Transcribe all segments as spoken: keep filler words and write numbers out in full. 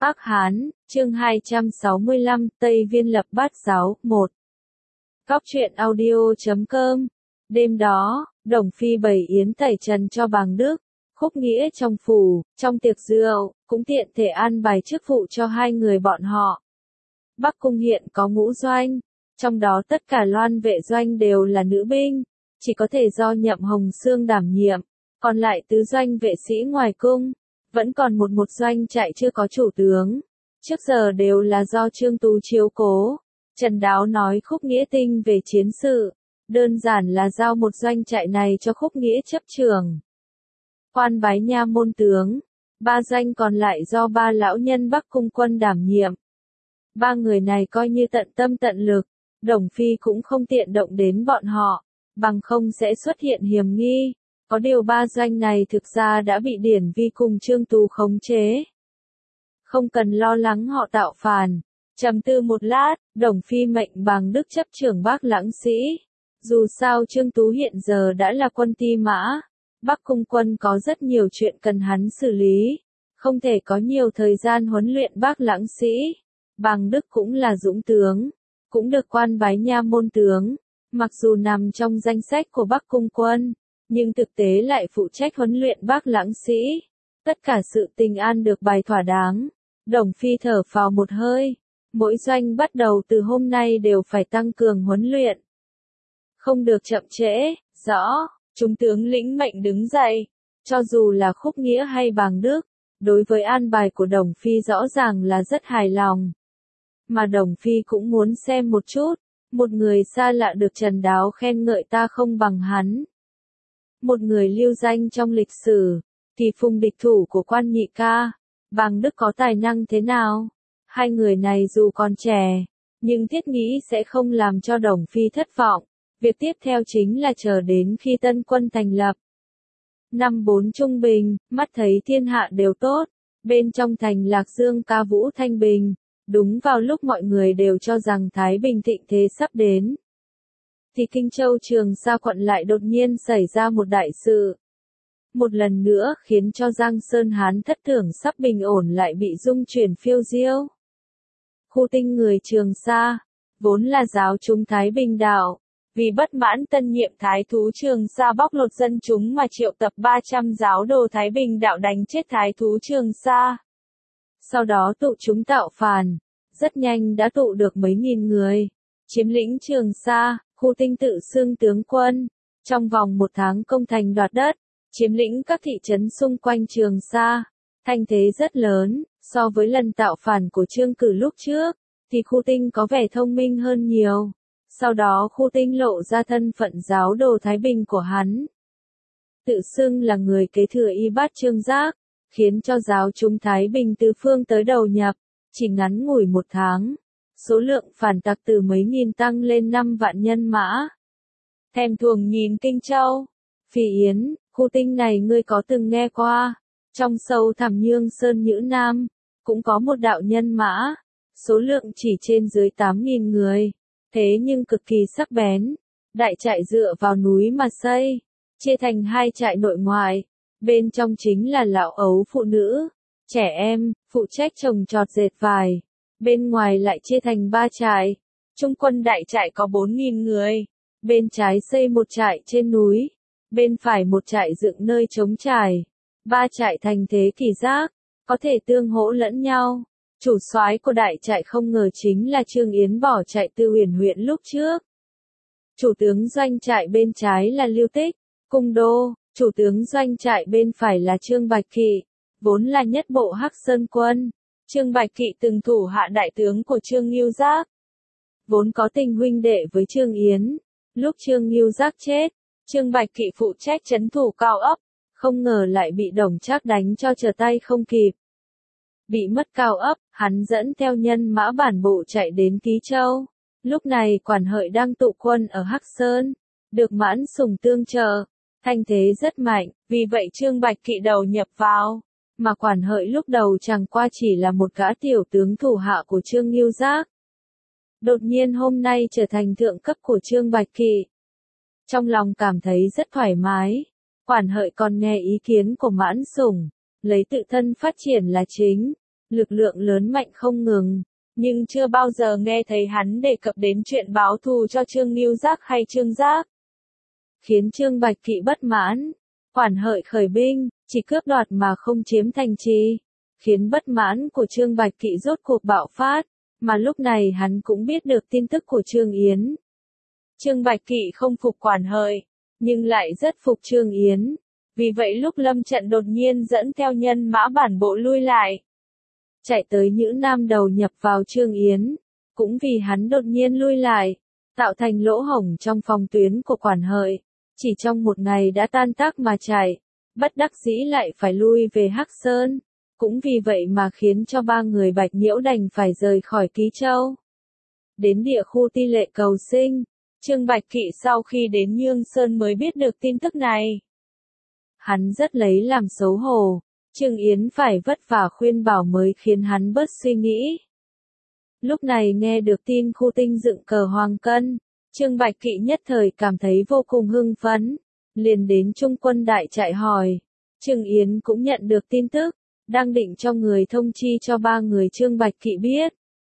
Ác Hán, chương hai trăm sáu mươi lăm, Tây Viên lập bát giáo, một. Cóc truyện audio chấm com. Đêm đó, Đồng Phi bày yến tẩy trần cho Bàng Đức, Khúc Nghĩa trong phủ, trong tiệc rượu, cũng tiện thể an bài chức vụ cho hai người bọn họ. Bắc Cung hiện có ngũ doanh, trong đó tất cả loan vệ doanh đều là nữ binh, chỉ có thể do Nhậm Hồng Sương đảm nhiệm, còn lại tứ doanh vệ sĩ ngoài cung. Vẫn còn một một doanh trại chưa có chủ tướng, trước giờ đều là do Trương Tú chiếu cố. Trần Đáo nói Khúc Nghĩa tinh về chiến sự, đơn giản là giao một doanh trại này cho Khúc Nghĩa chấp trường. Quan bái nha môn tướng, ba doanh còn lại do ba lão nhân Bắc Cung quân đảm nhiệm. Ba người này coi như tận tâm tận lực, Đồng Phi cũng không tiện động đến bọn họ, bằng không sẽ xuất hiện hiểm nghi. Có điều ba doanh này thực ra đã bị Điển Vi cùng Trương Tú khống chế. Không cần lo lắng họ tạo phản. Trầm tư một lát, Đồng Phi mệnh Bàng Đức chấp trưởng Bác Lãng Sĩ. Dù sao Trương Tú hiện giờ đã là quân Ti Mã, Bắc Cung quân có rất nhiều chuyện cần hắn xử lý, không thể có nhiều thời gian huấn luyện Bác Lãng Sĩ. Bàng Đức cũng là dũng tướng, cũng được quan bái nha môn tướng, mặc dù nằm trong danh sách của Bắc Cung quân, nhưng thực tế lại phụ trách huấn luyện Bác Lãng Sĩ. Tất cả sự tình an được bài thỏa đáng. Đồng Phi thở phào một hơi. Mỗi doanh bắt đầu từ hôm nay đều phải tăng cường huấn luyện. Không được chậm trễ. Rõ. Chúng tướng lĩnh mệnh đứng dậy. Cho dù là Khúc Nghĩa hay Bàng Đức, đối với an bài của Đồng Phi rõ ràng là rất hài lòng. Mà Đồng Phi cũng muốn xem một chút. Một người xa lạ được Trần Đáo khen ngợi ta không bằng hắn. Một người lưu danh trong lịch sử, thì Phùng địch thủ của Quan Nhị Ca, Bàng Đức có tài năng thế nào? Hai người này dù còn trẻ, nhưng thiết nghĩ sẽ không làm cho Đồng Phi thất vọng. Việc tiếp theo chính là chờ đến khi tân quân thành lập. Năm bốn trung bình, mắt thấy thiên hạ đều tốt, bên trong thành Lạc Dương ca vũ thanh bình, đúng vào lúc mọi người đều cho rằng Thái Bình thịnh thế sắp đến. Thì Kinh Châu Trường Sa quận lại đột nhiên xảy ra một đại sự. Một lần nữa khiến cho Giang Sơn Hán thất tưởng sắp bình ổn lại bị dung chuyển phiêu diêu. Khu tinh người Trường Sa, vốn là giáo chúng Thái Bình đạo, vì bất mãn tân nhiệm Thái thú Trường Sa bóc lột dân chúng mà triệu tập ba trăm giáo đồ Thái Bình đạo đánh chết Thái thú Trường Sa. Sau đó tụ chúng tạo phản, rất nhanh đã tụ được mấy nghìn người, chiếm lĩnh Trường Sa. Khu tinh tự xưng tướng quân, trong vòng một tháng công thành đoạt đất, chiếm lĩnh các thị trấn xung quanh Trường Sa, thanh thế rất lớn, so với lần tạo phản của Trương Cử lúc trước, thì khu tinh có vẻ thông minh hơn nhiều. Sau đó khu tinh lộ ra thân phận giáo đồ Thái Bình của hắn. Tự xưng là người kế thừa y bát Trương Giác, khiến cho giáo chúng Thái Bình từ phương tới đầu nhập, chỉ ngắn ngủi một tháng. Số lượng phản tặc từ mấy nghìn tăng lên năm vạn nhân mã. Thèm thuồng nhìn Kinh Châu. Phi Yến, khu tinh này ngươi có từng nghe qua. Trong sâu thẳm Nhương Sơn Nhữ Nam, cũng có một đạo nhân mã. Số lượng chỉ trên dưới tám nghìn người. Thế nhưng cực kỳ sắc bén. Đại trại dựa vào núi mà xây. Chia thành hai trại nội ngoại. Bên trong chính là lão ấu phụ nữ, trẻ em, phụ trách trồng trọt dệt vải. Bên ngoài lại chia thành ba trại. Trung quân đại trại có bốn nghìn người. Bên trái xây một trại trên núi. Bên phải một trại dựng nơi trống trải. Ba trại thành thế kỳ giác, có thể tương hỗ lẫn nhau. Chủ soái của đại trại không ngờ chính là Trương Yến bỏ chạy từ Uyển huyện lúc trước. Chủ tướng doanh trại bên trái là Lưu Tích, Cung Đô. Chủ tướng doanh trại bên phải là Trương Bạch Kỵ, vốn là nhất bộ Hắc Sơn quân. Trương Bạch Kỵ từng thủ hạ đại tướng của Trương Ngưu Giác, vốn có tình huynh đệ với Trương Yến. Lúc Trương Ngưu Giác chết, Trương Bạch Kỵ phụ trách trấn thủ Cao Ấp, không ngờ lại bị Đồng Trác đánh cho trở tay không kịp. Bị mất Cao Ấp, hắn dẫn theo nhân mã bản bộ chạy đến Ký Châu. Lúc này Quản Hợi đang tụ quân ở Hắc Sơn, được Mãn Sùng tương trợ, thanh thế rất mạnh, vì vậy Trương Bạch Kỵ đầu nhập vào. Mà Quản Hợi lúc đầu chẳng qua chỉ là một gã tiểu tướng thủ hạ của Trương Ngưu Giác. Đột nhiên hôm nay trở thành thượng cấp của Trương Bạch Kỵ. Trong lòng cảm thấy rất thoải mái. Quản Hợi còn nghe ý kiến của Mãn Sùng, lấy tự thân phát triển là chính. lực lượng lớn mạnh không ngừng, nhưng chưa bao giờ nghe thấy hắn đề cập đến chuyện báo thù cho Trương Ngưu Giác hay Trương Giác. Khiến Trương Bạch Kỵ bất mãn, Quản Hợi khởi binh, chỉ cướp đoạt mà không chiếm thành trì, khiến bất mãn của Trương Bạch Kỵ rốt cuộc bạo phát, mà lúc này hắn cũng biết được tin tức của Trương Yến. Trương Bạch Kỵ không phục Quản Hợi, nhưng lại rất phục Trương Yến, vì vậy lúc lâm trận đột nhiên dẫn theo nhân mã bản bộ lui lại. Chạy tới Nhữ Nam đầu nhập vào Trương Yến, cũng vì hắn đột nhiên lui lại, tạo thành lỗ hổng trong phòng tuyến của Quản Hợi, chỉ trong một ngày đã tan tác mà chạy, bất đắc dĩ lại phải lui về Hắc Sơn, cũng vì vậy mà khiến cho ba người Bạch Nhiễu đành phải rời khỏi Ký Châu. Đến địa khu Ti Lệ cầu sinh, Trương Bạch Kỵ sau khi đến Nhương Sơn mới biết được tin tức này. Hắn rất lấy làm xấu hổ. Trương Yến phải vất vả khuyên bảo mới khiến hắn bớt suy nghĩ. Lúc này nghe được tin Khu Tinh dựng cờ Hoàng Cân, Trương Bạch Kỵ nhất thời cảm thấy vô cùng hưng phấn, liền đến Trung Quân Đại Trại hỏi. Trương Yến cũng nhận được tin tức, đang định cho người thông chi cho ba người Trương Bạch Kỵ biết.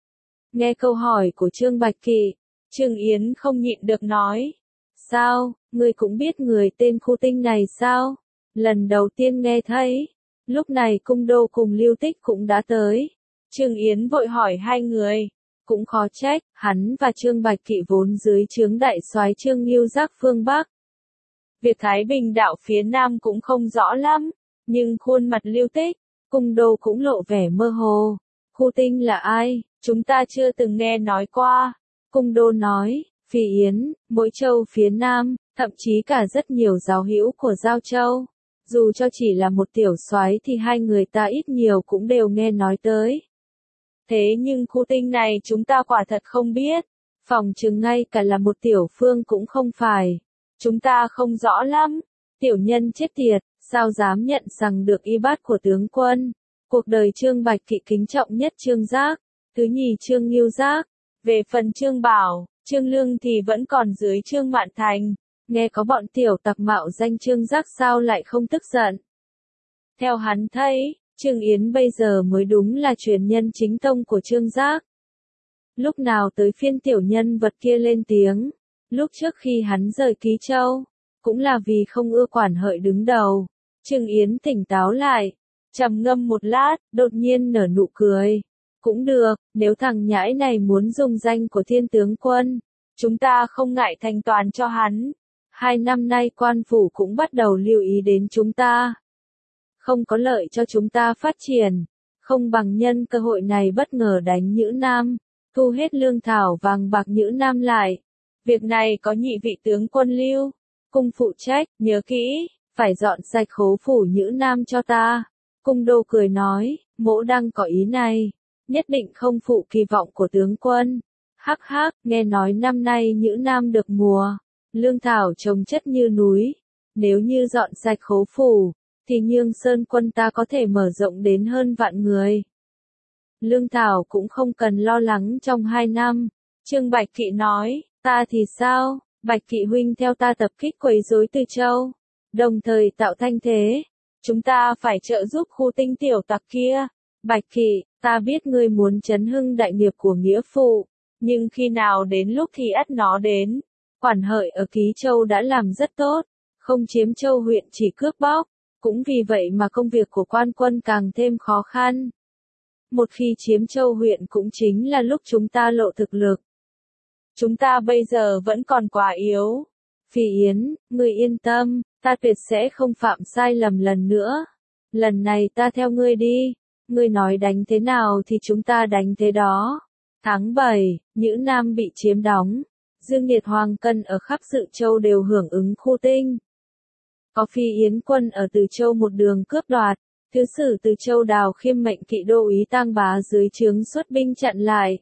Nghe câu hỏi của Trương Bạch Kỵ, Trương Yến không nhịn được nói. Sao, ngươi cũng biết người tên Khu Tinh này sao? Lần đầu tiên nghe thấy. Lúc này Cung Đô cùng Lưu Tích cũng đã tới. Trương Yến vội hỏi hai người. Cũng khó trách, hắn và Trương Bạch Kỵ vốn dưới trướng đại soái Trương Ngưu Giác phương Bắc. Việc Thái Bình đạo phía Nam cũng không rõ lắm, nhưng khuôn mặt Lưu Tích, Cung Đô cũng lộ vẻ mơ hồ. Khu Tinh là ai, chúng ta chưa từng nghe nói qua. Cung Đô nói, Phi Yến, mỗi châu phía Nam, thậm chí cả rất nhiều giáo hữu của Giao Châu. Dù cho chỉ là một tiểu soái thì hai người ta ít nhiều cũng đều nghe nói tới. Thế nhưng Khu Tinh này chúng ta quả thật không biết. Phòng chừng ngay cả là một tiểu phương cũng không phải. Chúng ta không rõ lắm. Tiểu nhân chết tiệt, sao dám nhận rằng được y bát của tướng quân. Cuộc đời Trương Bạch Kỵ kính trọng nhất Trương Giác, thứ nhì Trương Ngưu Giác. Về phần Trương Bảo, Trương Lương thì vẫn còn dưới Trương Mạn Thành. Nghe có bọn tiểu tặc mạo danh Trương Giác sao lại không tức giận. Theo hắn thấy, Trương Yến bây giờ mới đúng là truyền nhân chính tông của Trương Giác. Lúc nào tới phiên tiểu nhân vật kia lên tiếng, lúc trước khi hắn rời Ký Châu, cũng là vì không ưa Quản Hợi đứng đầu. Trương Yến tỉnh táo lại, trầm ngâm một lát, đột nhiên nở nụ cười. Cũng được, nếu thằng nhãi này muốn dùng danh của Thiên tướng quân, chúng ta không ngại thanh toàn cho hắn. Hai năm nay quan phủ cũng bắt đầu lưu ý đến chúng ta. Không có lợi cho chúng ta phát triển, không bằng nhân cơ hội này bất ngờ đánh Nhữ Nam, thu hết lương thảo vàng bạc Nhữ Nam lại. Việc này có nhị vị tướng quân Lưu, Cung phụ trách, nhớ kỹ, phải dọn sạch khố phủ Nhữ Nam cho ta. Cung Đô cười nói, mỗ đang có ý này, nhất định không phụ kỳ vọng của tướng quân. Hắc hắc, nghe nói năm nay Nhữ Nam được mùa. Lương thảo trồng chất như núi, nếu như dọn sạch khố phủ, thì Nhương Sơn quân ta có thể mở rộng đến hơn vạn người. Lương thảo cũng không cần lo lắng trong hai năm. Trương Bạch Kỵ nói, ta thì sao, Bạch Kỵ huynh theo ta tập kích quấy rối Từ Châu, đồng thời tạo thanh thế. Chúng ta phải trợ giúp Khu Tinh tiểu tặc kia. Bạch Kỵ, ta biết ngươi muốn chấn hưng đại nghiệp của nghĩa phụ, nhưng khi nào đến lúc thì ắt nó đến. Quản Hợi ở Ký Châu đã làm rất tốt, không chiếm Châu huyện chỉ cướp bóc, cũng vì vậy mà công việc của quan quân càng thêm khó khăn. Một khi chiếm Châu huyện cũng chính là lúc chúng ta lộ thực lực. Chúng ta bây giờ vẫn còn quá yếu. Phi Yến, ngươi yên tâm, ta tuyệt sẽ không phạm sai lầm lần nữa. Lần này ta theo ngươi đi, ngươi nói đánh thế nào thì chúng ta đánh thế đó. Tháng bảy, Nhữ Nam bị chiếm đóng. Dương Nghiệt Hoàng Cân ở khắp Dự Châu đều hưởng ứng Khu Tinh. Có Phi Yến quân ở Từ Châu một đường cướp đoạt, thứ sử Từ Châu Đào Khiêm mệnh kỵ đô úy Tang Bá dưới trướng xuất binh chặn lại.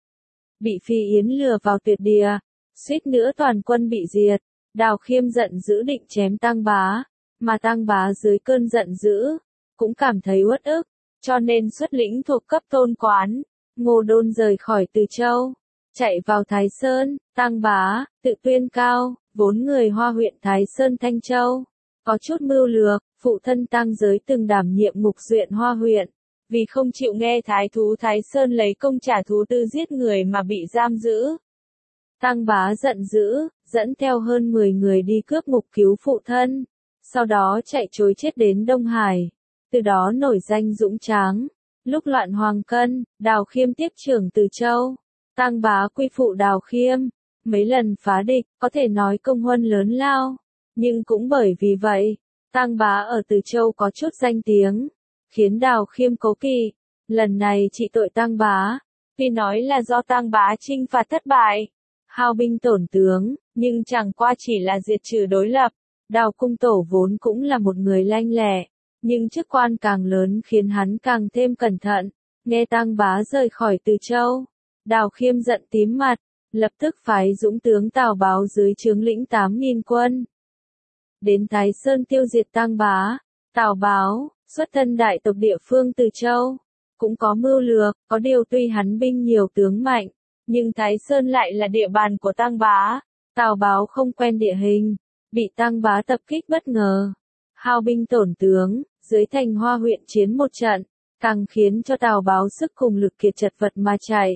Bị Phi Yến lừa vào tuyệt địa, suýt nữa toàn quân bị diệt. Đào Khiêm giận dữ định chém Tang Bá, mà Tang Bá dưới cơn giận dữ, cũng cảm thấy uất ức, cho nên xuất lĩnh thuộc cấp Tôn Quán, Ngô Đôn rời khỏi Từ Châu. Chạy vào Thái Sơn, Tang Bá, tự tuyên cao, vốn người Hoa huyện Thái Sơn Thanh Châu. Có chút mưu lược, phụ thân Tang Giới từng đảm nhiệm ngục duyện Hoa huyện. vì không chịu nghe thái thú Thái Sơn lấy công trả thú tư giết người mà bị giam giữ. Tăng Bá giận dữ, dẫn theo hơn mười người đi cướp ngục cứu phụ thân, sau đó chạy trối chết đến Đông Hải, từ đó nổi danh dũng tráng. Lúc loạn Hoàng Cân, Đào Khiêm tiếp trưởng Từ Châu, Tăng Bá quy phụ Đào Khiêm, mấy lần phá địch, có thể nói công huân lớn lao, nhưng cũng bởi vì vậy, Tăng Bá ở Từ Châu có chút danh tiếng, khiến Đào Khiêm cố kỵ. Lần này trị tội Tăng Bá, tuy nói là do Tăng Bá chinh phạt thất bại, hao binh tổn tướng, nhưng chẳng qua chỉ là diệt trừ đối lập. Đào Cung Tổ vốn cũng là một người lanh lẹ, nhưng chức quan càng lớn khiến hắn càng thêm cẩn thận. Nghe Tăng Bá rời khỏi Từ Châu, Đào Khiêm giận tím mặt, lập tức phái dũng tướng Tào Báo dưới trướng lĩnh tám nghìn quân đến Thái Sơn tiêu diệt Tăng Bá. Tào Báo, xuất thân đại tộc địa phương Từ Châu, cũng có mưu lược, có điều tuy hắn binh nhiều tướng mạnh, nhưng Thái Sơn lại là địa bàn của Tăng Bá. Tào Báo không quen địa hình, bị Tăng Bá tập kích bất ngờ, hao binh tổn tướng, dưới Thành Hoa huyện chiến một trận, càng khiến cho Tào Báo sức cùng lực kiệt chật vật mà chạy.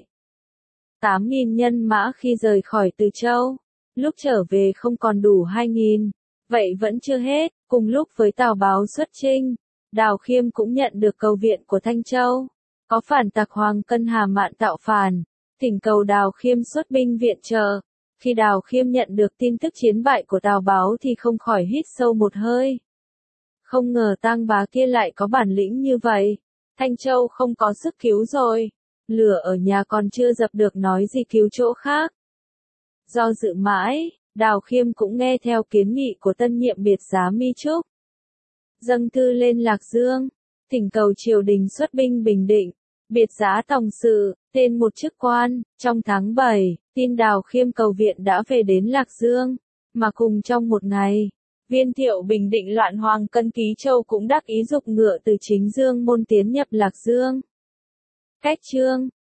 tám nghìn nhân mã khi rời khỏi Từ Châu, lúc trở về không còn đủ hai nghìn, vậy vẫn chưa hết, cùng lúc với Tào Báo xuất chinh, Đào Khiêm cũng nhận được cầu viện của Thanh Châu, có phản tặc Hoàng Cân Hà Mạn tạo phản, thỉnh cầu Đào Khiêm xuất binh viện trợ. Khi Đào Khiêm nhận được tin tức chiến bại của Tào Báo thì không khỏi hít sâu một hơi. Không ngờ Tăng Bá kia lại có bản lĩnh như vậy. Thanh Châu không có sức cứu rồi. Lửa ở nhà còn chưa dập được nói gì cứu chỗ khác. Do dự mãi, Đào Khiêm cũng nghe theo kiến nghị của tân nhiệm biệt giá Mi Trúc. Dâng thư lên Lạc Dương, thỉnh cầu triều đình xuất binh bình định. Biệt giá tòng sự, tên một chức quan, trong tháng bảy, tin Đào Khiêm cầu viện đã về đến Lạc Dương, mà cùng trong một ngày, Viên Thiệu bình định loạn Hoàng Cân Ký Châu cũng đắc ý dục ngựa từ Chính Dương môn tiến nhập Lạc Dương. Cách chương